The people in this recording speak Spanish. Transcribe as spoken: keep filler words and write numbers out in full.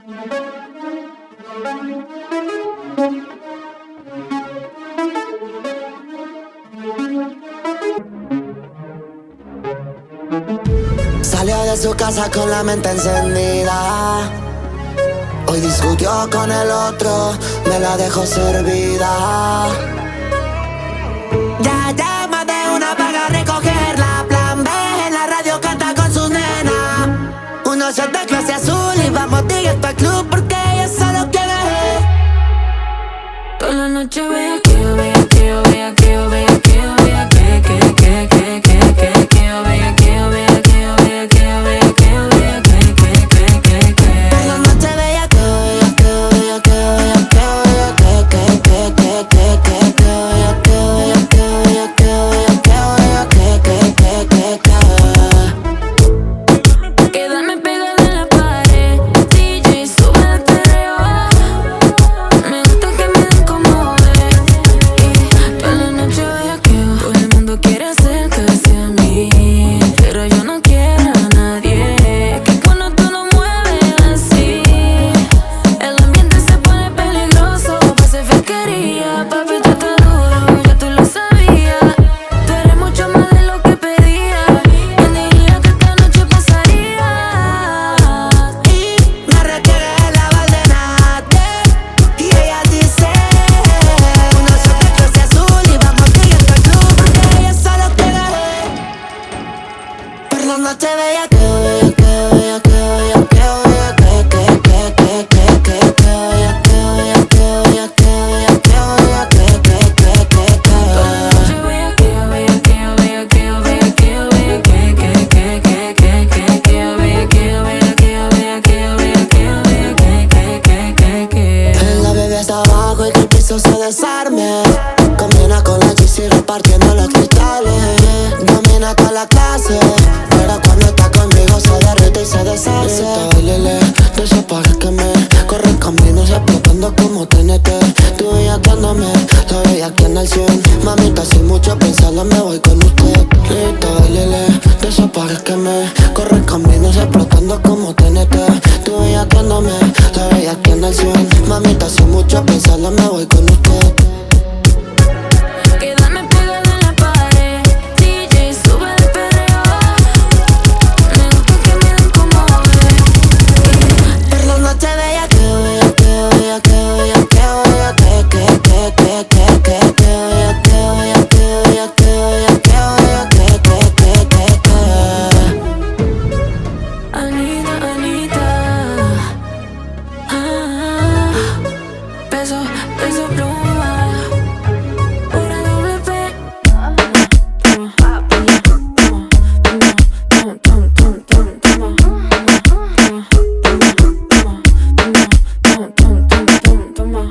Salió de su casa con la mente encendida. Hoy discutió con el otro, me la dejó servida. Ya llama de una vaga a recogerla. Plan B en la radio canta con sus nenas. Uno shot de clase azul y vamos directo al club porque ella solo quiere. Toda la noche vea que yo vea que yo vea que yo vea que yo vea que que que que que que que yo vea que yo vea que yo vea que yo vea que yo vea que que que que que. Toda la noche vea que yo vea que yo vea que yo vea que yo vea que que que que que que que yo vea que yo vea que yo vea que yo vea que yo vea que que que que que. Quédame pegada en la pared, D J sube el perreo. Me gusta que me den como es. Y toda la noche vea que todo el mundo quiere acercarse a mí, pero yo no quiero a nadie. Es que cuando tú lo mueves así, el ambiente se pone peligroso. Pase fiscalía, papi, tú estás duro, ya tú lo sabías. Tú eres mucho más de lo que pedía. ¿Quién diría que esta noche pasaría? Y me requiere la valdenate. Y ella dice: uno shot de clase azul y vamos directo al club porque ella solo quiere. Por la noche bella que yo vea que yo vea que yo vea que yo vea que que que que que que que yo vea que yo vea que yo vea que yo vea que yo vea que que que que que. Toda la noche vea que yo vea que yo vea que yo vea que yo vea que que que que que que que yo vea que yo vea que yo vea que yo vea que yo vea que que que que que. La bebé está abajo y que el piso se desarme. Combina con la G C repartiendo los cristales. Domina toda la clase, pero cuando está conmigo se derrite y se deshace. Lele, desaparézcame. Corre caminos explotando como T N T. Tú bellaqueándome, la bellaqueando al cien. Mamita, sin mucho pensarlo me voy con usted. Lita, lele, desaparézcame. Corre caminos explotando como T N T. Tú bellaqueándome, la bellaqueando al cien. Mamita, sin mucho pensarlo me voy con usted.